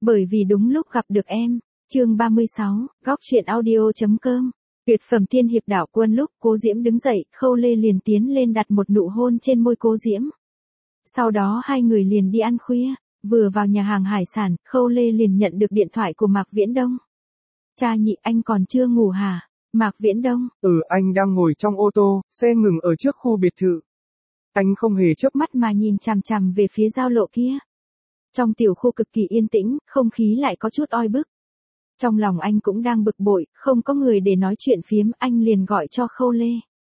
Bởi vì đúng lúc gặp được em. Chương 36, góc truyện audio.com. Tuyệt phẩm tiên hiệp đảo quân. Lúc Cố Diễm đứng dậy, Khâu Lê liền tiến lên đặt một nụ hôn trên môi Cố Diễm. Sau đó hai người liền đi ăn khuya. Vừa vào nhà hàng hải sản, Khâu Lê liền nhận được điện thoại của Mạc Viễn Đông. Cha Nhị, anh còn chưa ngủ hả? Mạc Viễn Đông. Anh đang ngồi trong ô tô, xe ngừng ở trước khu biệt thự. Anh không hề chớp mắt mà nhìn chằm chằm về phía giao lộ kia. Trong tiểu khu cực kỳ yên tĩnh, không khí lại có chút oi bức. Trong lòng anh cũng đang bực bội, không có người để nói chuyện phiếm, anh liền gọi cho Khâu Lê.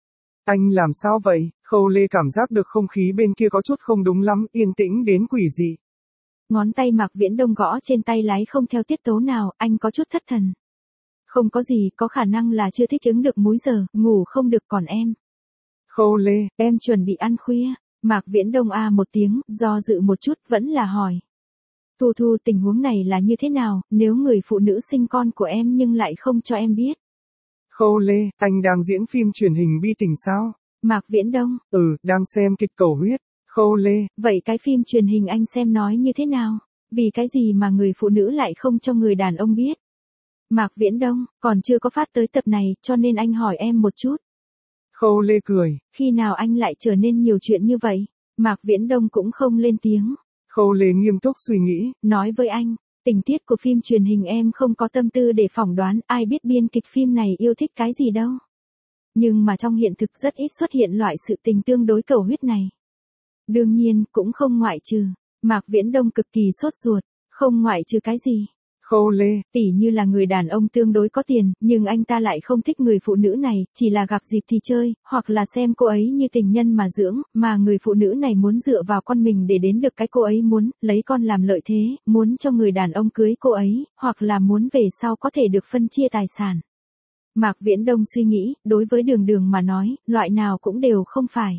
Anh làm sao vậy? Khâu Lê cảm giác được không khí bên kia có chút không đúng lắm, yên tĩnh đến quỷ dị. Ngón tay Mạc Viễn Đông gõ trên tay lái không theo tiết tấu nào, anh có chút thất thần. Không có gì, có khả năng là chưa thích ứng được múi giờ, ngủ không được. Còn em. Khâu Lê, em chuẩn bị ăn khuya. Mạc Viễn Đông một tiếng, do dự một chút vẫn là hỏi. Thu Thu, tình huống này là như thế nào, nếu người phụ nữ sinh con của em nhưng lại không cho em biết? Khâu Lê, anh đang diễn phim truyền hình bi tình sao? Mạc Viễn Đông. Đang xem kịch cầu huyết. Khâu Lê. Vậy cái phim truyền hình anh xem nói như thế nào? Vì cái gì mà người phụ nữ lại không cho người đàn ông biết? Mạc Viễn Đông, còn chưa có phát tới tập này, cho nên anh hỏi em một chút. Khâu Lê cười. Khi nào anh lại trở nên nhiều chuyện như vậy? Mạc Viễn Đông cũng không lên tiếng. Khâu Lê nghiêm túc suy nghĩ. Nói với anh, tình tiết của phim truyền hình em không có tâm tư để phỏng đoán, ai biết biên kịch phim này yêu thích cái gì đâu. Nhưng mà trong hiện thực rất ít xuất hiện loại sự tình tương đối cầu huyết này. Đương nhiên, cũng không ngoại trừ. Mạc Viễn Đông cực kỳ sốt ruột. Không ngoại trừ cái gì? Khâu Lê. Tỉ như là người đàn ông tương đối có tiền, nhưng anh ta lại không thích người phụ nữ này, chỉ là gặp dịp thì chơi, hoặc là xem cô ấy như tình nhân mà dưỡng, mà người phụ nữ này muốn dựa vào con mình để đến được cái cô ấy muốn, lấy con làm lợi thế, muốn cho người đàn ông cưới cô ấy, hoặc là muốn về sau có thể được phân chia tài sản. Mạc Viễn Đông suy nghĩ, đối với Đường Đường mà nói, loại nào cũng đều không phải.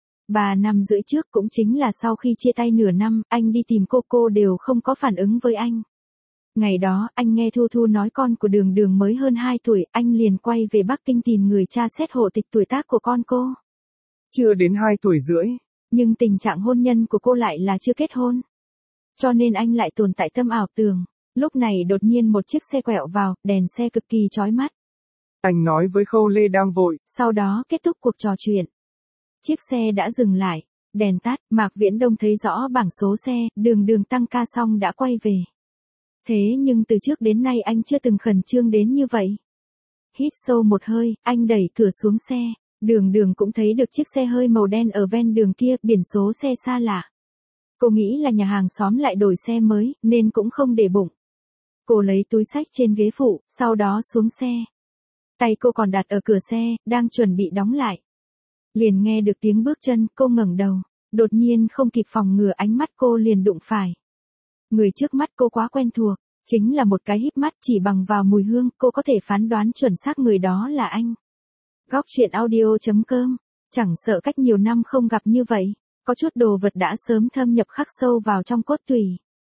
3 năm rưỡi trước cũng chính là sau khi chia tay nửa năm, anh đi tìm cô đều không có phản ứng với anh. Ngày đó, anh nghe Thu Thu nói con của Đường Đường mới hơn 2 tuổi, anh liền quay về Bắc Kinh tìm người tra xét hộ tịch tuổi tác của con cô. Chưa đến 2 tuổi rưỡi. Nhưng tình trạng hôn nhân của cô lại là chưa kết hôn. Cho nên anh lại tồn tại tâm ảo tưởng. Lúc này đột nhiên một chiếc xe quẹo vào, đèn xe cực kỳ chói mắt. Anh nói với Khâu Lê đang vội. Sau đó kết thúc cuộc trò chuyện. Chiếc xe đã dừng lại, đèn tắt, Mạc Viễn Đông thấy rõ bảng số xe, Đường Đường tăng ca xong đã quay về. Thế nhưng từ trước đến nay anh chưa từng khẩn trương đến như vậy. Hít sâu một hơi, anh đẩy cửa xuống xe. Đường Đường cũng thấy được chiếc xe hơi màu đen ở ven đường kia, biển số xe xa lạ. Cô nghĩ là nhà hàng xóm lại đổi xe mới, nên cũng không để bụng. Cô lấy túi xách trên ghế phụ, sau đó xuống xe. Tay cô còn đặt ở cửa xe, đang chuẩn bị đóng lại. Liền nghe được tiếng bước chân, cô ngẩng đầu. Đột nhiên không kịp phòng ngừa, ánh mắt cô liền đụng phải. Người trước mắt cô quá quen thuộc, chính là một cái híp mắt, chỉ bằng vào mùi hương, cô có thể phán đoán chuẩn xác người đó là anh. Góc truyện audio.com, chẳng sợ cách nhiều năm không gặp như vậy, có chút đồ vật đã sớm thâm nhập khắc sâu vào trong cốt tủy.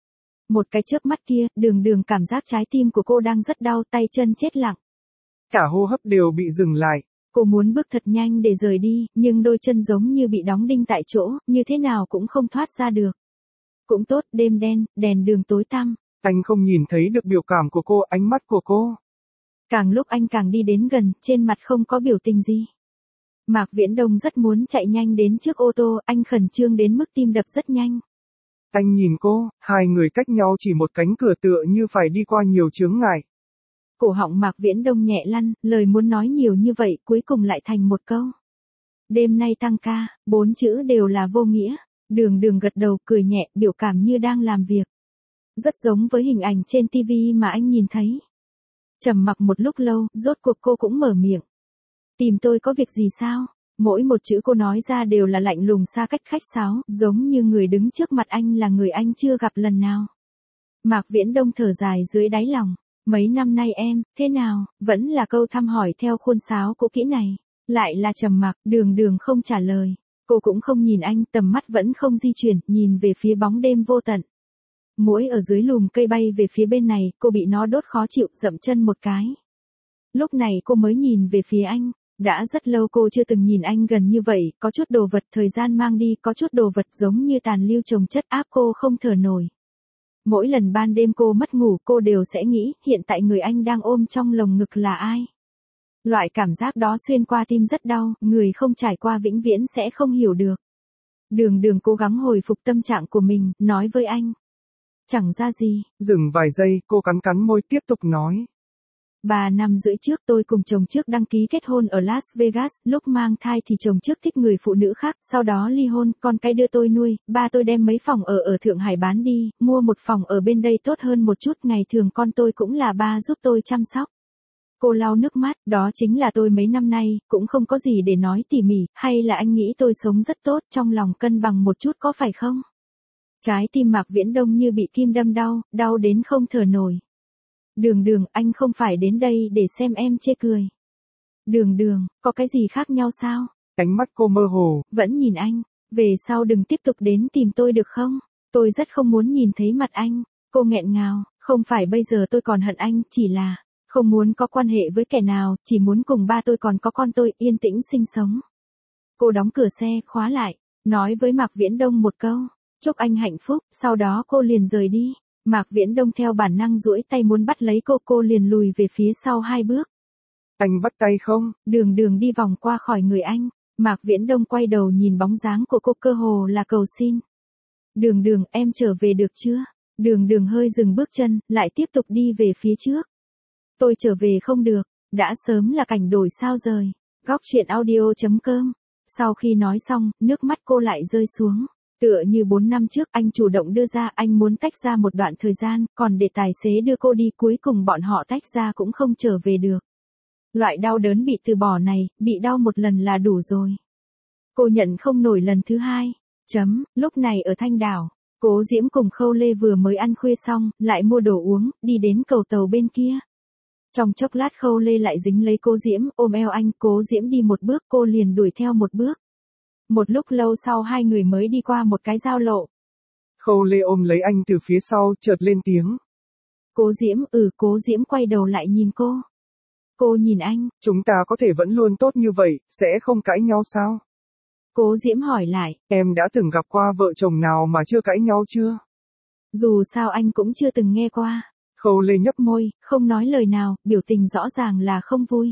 Một cái chớp mắt kia, Đường Đường cảm giác trái tim của cô đang rất đau, tay chân chết lặng. Cả hô hấp đều bị dừng lại. Cô muốn bước thật nhanh để rời đi, nhưng đôi chân giống như bị đóng đinh tại chỗ, như thế nào cũng không thoát ra được. Cũng tốt, đêm đen, đèn đường tối tăm. Anh không nhìn thấy được biểu cảm của cô, ánh mắt của cô. Càng lúc anh càng đi đến gần, trên mặt không có biểu tình gì. Mạc Viễn Đông rất muốn chạy nhanh đến trước ô tô, anh khẩn trương đến mức tim đập rất nhanh. Anh nhìn cô, hai người cách nhau chỉ một cánh cửa tựa như phải đi qua nhiều chướng ngại. Cổ họng Mạc Viễn Đông nhẹ lăn, lời muốn nói nhiều như vậy cuối cùng lại thành một câu. Đêm nay tăng ca, 4 chữ đều là vô nghĩa. Đường Đường gật đầu cười nhẹ, biểu cảm như đang làm việc. Rất giống với hình ảnh trên TV mà anh nhìn thấy. Trầm mặc một lúc lâu, rốt cuộc cô cũng mở miệng. Tìm tôi có việc gì sao? Mỗi một chữ cô nói ra đều là lạnh lùng xa cách khách sáo, giống như người đứng trước mặt anh là người anh chưa gặp lần nào. Mạc Viễn Đông thở dài dưới đáy lòng. Mấy năm nay em, thế nào? Vẫn là câu thăm hỏi theo khuôn sáo cũ kỹ này. Lại là trầm mặc, Đường Đường không trả lời. Cô cũng không nhìn anh, tầm mắt vẫn không di chuyển, nhìn về phía bóng đêm vô tận. Muỗi ở dưới lùm cây bay về phía bên này, cô bị nó đốt khó chịu, dậm chân một cái. Lúc này cô mới nhìn về phía anh. Đã rất lâu cô chưa từng nhìn anh gần như vậy, có chút đồ vật thời gian mang đi, có chút đồ vật giống như tàn lưu chồng chất áp cô không thở nổi. Mỗi lần ban đêm cô mất ngủ cô đều sẽ nghĩ hiện tại người anh đang ôm trong lồng ngực là ai. Loại cảm giác đó xuyên qua tim rất đau, người không trải qua vĩnh viễn sẽ không hiểu được. Đường Đường cố gắng hồi phục tâm trạng của mình, nói với anh. Chẳng ra gì. Dừng vài giây, cô cắn cắn môi tiếp tục nói. 3 năm rưỡi trước tôi cùng chồng trước đăng ký kết hôn ở Las Vegas, lúc mang thai thì chồng trước thích người phụ nữ khác, sau đó ly hôn, con cái đưa tôi nuôi, ba tôi đem mấy phòng ở Thượng Hải bán đi, mua một phòng ở bên đây tốt hơn một chút, ngày thường con tôi cũng là ba giúp tôi chăm sóc. Cô lau nước mắt, đó chính là tôi mấy năm nay, cũng không có gì để nói tỉ mỉ, hay là anh nghĩ tôi sống rất tốt, trong lòng cân bằng một chút có phải không? Trái tim Mạc Viễn Đông như bị kim đâm đau, đau đến không thở nổi. Đường Đường, anh không phải đến đây để xem em chê cười. Đường Đường, có cái gì khác nhau sao? Ánh mắt cô mơ hồ. Vẫn nhìn anh, về sau đừng tiếp tục đến tìm tôi được không? Tôi rất không muốn nhìn thấy mặt anh. Cô nghẹn ngào, không phải bây giờ tôi còn hận anh, chỉ là không muốn có quan hệ với kẻ nào, chỉ muốn cùng ba tôi còn có con tôi yên tĩnh sinh sống. Cô đóng cửa xe, khóa lại, nói với Mạc Viễn Đông một câu, chúc anh hạnh phúc, sau đó cô liền rời đi. Mạc Viễn Đông theo bản năng duỗi tay muốn bắt lấy cô liền lùi về phía sau 2 bước. Anh bắt tay không? Đường Đường đi vòng qua khỏi người anh, Mạc Viễn Đông quay đầu nhìn bóng dáng của cô cơ hồ là cầu xin. Đường Đường, em trở về được chưa? Đường Đường hơi dừng bước chân, lại tiếp tục đi về phía trước. Tôi trở về không được, đã sớm là cảnh đổi sao rời. Góc truyện audio.com. Sau khi nói xong, nước mắt cô lại rơi xuống. Tựa như 4 năm trước anh chủ động đưa ra, anh muốn tách ra một đoạn thời gian, còn để tài xế đưa cô đi, cuối cùng bọn họ tách ra cũng không trở về được. Loại đau đớn bị từ bỏ này, bị đau một lần là đủ rồi. Cô nhận không nổi lần thứ hai. Lúc này ở Thanh Đảo, Cố Diễm cùng Khâu Lê vừa mới ăn khuya xong, lại mua đồ uống, đi đến cầu tàu bên kia. Trong chốc lát Khâu Lê lại dính lấy Cố Diễm, ôm eo anh, Cố Diễm đi một bước, cô liền đuổi theo một bước. Một lúc lâu sau hai người mới đi qua một cái giao lộ. Khâu Lê ôm lấy anh từ phía sau, chợt lên tiếng. Cố Diễm, Cố Diễm quay đầu lại nhìn cô. Cô nhìn anh. Chúng ta có thể vẫn luôn tốt như vậy, sẽ không cãi nhau sao? Cố Diễm hỏi lại. Em đã từng gặp qua vợ chồng nào mà chưa cãi nhau chưa? Dù sao anh cũng chưa từng nghe qua. Khâu Lê nhấp môi, không nói lời nào, biểu tình rõ ràng là không vui.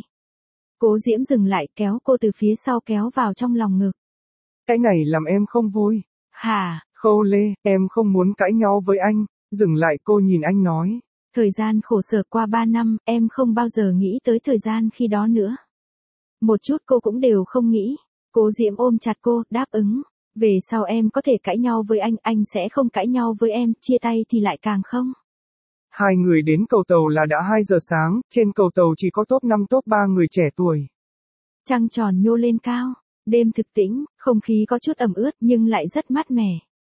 Cố Diễm dừng lại, kéo cô từ phía sau kéo vào trong lòng ngực. Cái này làm em không vui. Hả? Khâu Lê, em không muốn cãi nhau với anh. Dừng lại, cô nhìn anh nói. Thời gian khổ sở qua 3 năm, em không bao giờ nghĩ tới thời gian khi đó nữa. Một chút cô cũng đều không nghĩ. Cố Diễm ôm chặt cô, đáp ứng. Về sau em có thể cãi nhau với anh sẽ không cãi nhau với em, chia tay thì lại càng không. Hai người đến cầu tàu là đã 2 giờ sáng, trên cầu tàu chỉ có top 5 top 3 người trẻ tuổi. Trăng tròn nhô lên cao, đêm thực tĩnh, không khí có chút ẩm ướt nhưng lại rất mát mẻ.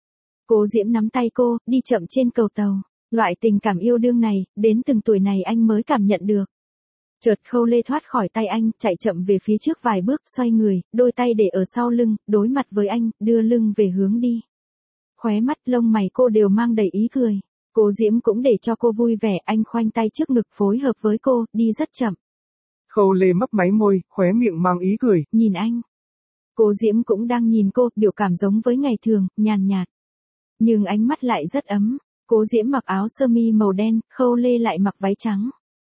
Cố Diễm nắm tay cô, đi chậm trên cầu tàu. Loại tình cảm yêu đương này, đến từng tuổi này anh mới cảm nhận được. Chợt Khâu Lê thoát khỏi tay anh, chạy chậm về phía trước vài bước, xoay người, đôi tay để ở sau lưng, đối mặt với anh, đưa lưng về hướng đi. Khóe mắt lông mày cô đều mang đầy ý cười. Cố Diễm cũng để cho cô vui vẻ, anh khoanh tay trước ngực phối hợp với cô, đi rất chậm. Khâu Lê mấp máy môi, khóe miệng mang ý cười. Nhìn anh. Cố Diễm cũng đang nhìn cô, biểu cảm giống với ngày thường, nhàn nhạt. Nhưng ánh mắt lại rất ấm. Cố Diễm mặc áo sơ mi màu đen, Khâu Lê lại mặc váy trắng.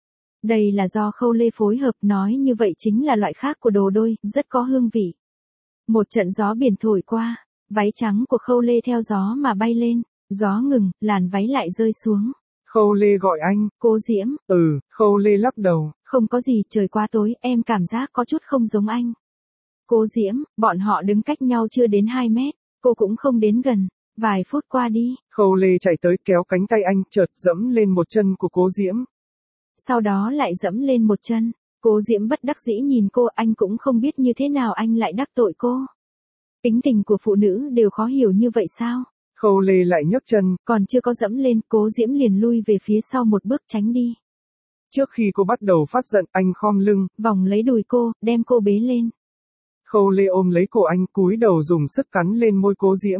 Đây là do Khâu Lê phối hợp, nói như vậy chính là loại khác của đồ đôi, rất có hương vị. Một trận gió biển thổi qua, váy trắng của Khâu Lê theo gió mà bay lên, gió ngừng, làn váy lại rơi xuống. Khâu Lê gọi anh. Cố Diễm. Khâu Lê lắc đầu. Không có gì, trời quá tối, em cảm giác có chút không giống anh. Cố Diễm, bọn họ đứng cách nhau chưa đến 2 mét, cô cũng không đến gần. Vài phút qua đi. Khâu Lê chạy tới kéo cánh tay anh, chợt dẫm lên một chân của Cố Diễm. Sau đó lại dẫm lên một chân. Cố Diễm bất đắc dĩ nhìn cô, anh cũng không biết như thế nào anh lại đắc tội cô. Tính tình của phụ nữ đều khó hiểu như vậy sao? Khâu Lê lại nhấc chân. Còn chưa có dẫm lên, Cố Diễm liền lui về phía sau một bước tránh đi. Trước khi cô bắt đầu phát giận, anh khom lưng, vòng lấy đùi cô, đem cô bế lên. Khâu Lê ôm lấy cổ anh, cúi đầu dùng sức cắn lên môi Cố Diễm.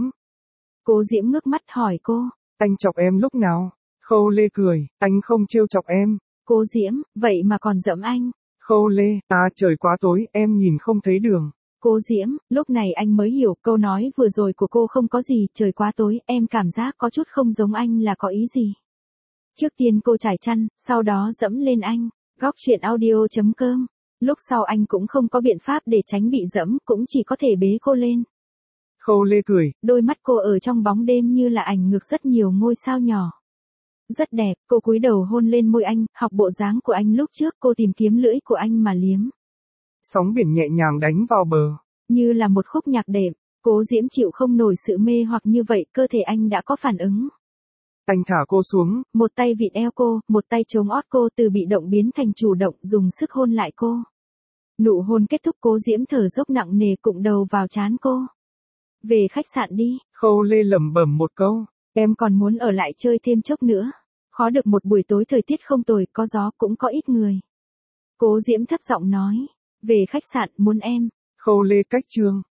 Cố Diễm ngước mắt hỏi cô. Anh chọc em lúc nào? Khâu Lê cười, anh không trêu chọc em. Cố Diễm, vậy mà còn dẫm anh. Khâu Lê, trời quá tối, em nhìn không thấy đường. Cố Diễm, lúc này anh mới hiểu câu nói vừa rồi của cô không có gì, trời quá tối, em cảm giác có chút không giống anh là có ý gì. Trước tiên cô trải chăn, sau đó dẫm lên anh. Góc truyện audio.com. Lúc sau anh cũng không có biện pháp để tránh bị dẫm, cũng chỉ có thể bế cô lên. Khâu Lê cười. Đôi mắt cô ở trong bóng đêm như là ảnh ngược rất nhiều ngôi sao nhỏ. Rất đẹp, cô cúi đầu hôn lên môi anh, học bộ dáng của anh lúc trước, cô tìm kiếm lưỡi của anh mà liếm. Sóng biển nhẹ nhàng đánh vào bờ. Như là một khúc nhạc đệm, Cố Diễm chịu không nổi sự mê hoặc như vậy, cơ thể anh đã có phản ứng. Anh thả cô xuống. Một tay vịn eo cô, một tay chống ót cô, từ bị động biến thành chủ động, dùng sức hôn lại cô. Nụ hôn kết thúc, Cố Diễm thở dốc nặng nề, cụng đầu vào trán cô. Về khách sạn đi. Khâu Lê lẩm bẩm một câu. Em còn muốn ở lại chơi thêm chốc nữa. Khó được một buổi tối thời tiết không tồi, có gió cũng có ít người. Cố Diễm thấp giọng nói. Về khách sạn, muốn em. Khâu Lê cách chương.